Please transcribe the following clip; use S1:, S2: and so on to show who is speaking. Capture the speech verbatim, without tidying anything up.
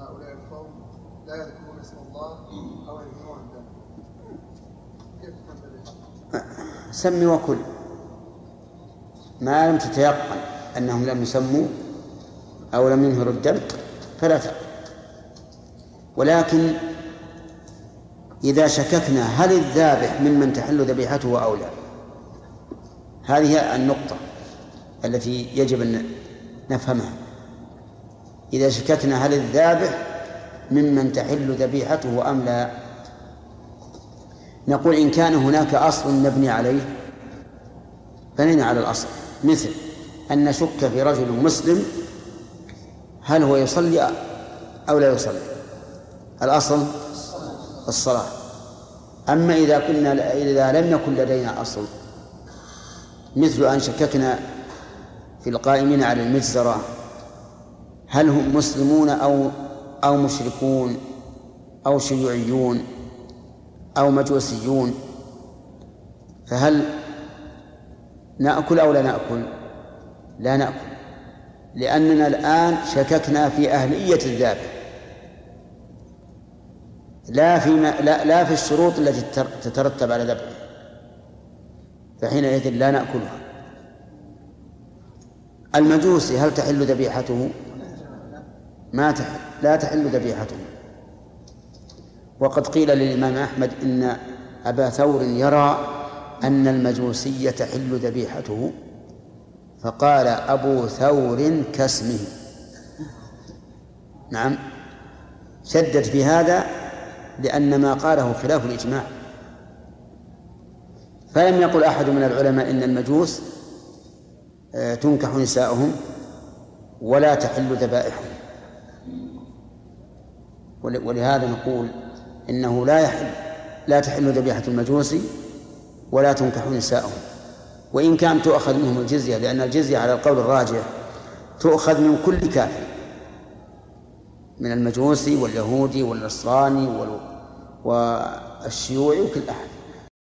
S1: هؤلاء القوم لا يذكرون اسم الله أو يذكرون الدم، كيف تنتبه؟
S2: سمي وكل ما لم تتيقن أنهم لم يسموا أو لم ينهروا الدم فلا تأكل. ولكن إذا شككنا هل الذابح ممن تحل ذبيحته أو لا، هذه النقطة التي يجب أن نفهمها. إذا شككنا هل الذابح ممن تحل ذبيحته أم لا، نقول إن كان هناك أصل نبني عليه فنبني على الأصل، مثل أن نشك في رجل مسلم هل هو يصلي أو لا يصلي، الأصل الصلاة. أما إذا كنا إذا لم يكن لدينا أصل، مثل أن شككنا في القائمين على المجزرة هل هم مسلمون أو أو مشركون أو شيوعيون أو مجوسيون، فهل نأكل أو لا نأكل؟ لا نأكل، لأننا الآن شككنا في أهلية الذابح، لا في لا, لا في الشروط التي تترتب على ذبحه، فحينئذ لا نأكلها. المجوسي هل تحل ذبيحته؟ ما تحل، لا تحل ذبيحته. وقد قيل للإمام أحمد إن أبا ثور يرى أن المجوسي تحل ذبيحته، فقال أبو ثور كاسمه. نعم، شدد في هذا لأن ما قاله خلاف الإجماع. فلم يقل أحد من العلماء إن المجوس تنكح نساؤهم ولا تحل ذبائحهم، ولهذا نقول إنه لا يحل لا تحل ذبيحة المجوسي ولا تنكح نساؤهم، وإن كان تؤخذ منهم الجزية، لأن الجزية على القول الراجح تؤخذ من كل كافر، من المجوسي واليهودي والنصراني والشيوعي وكل أحد.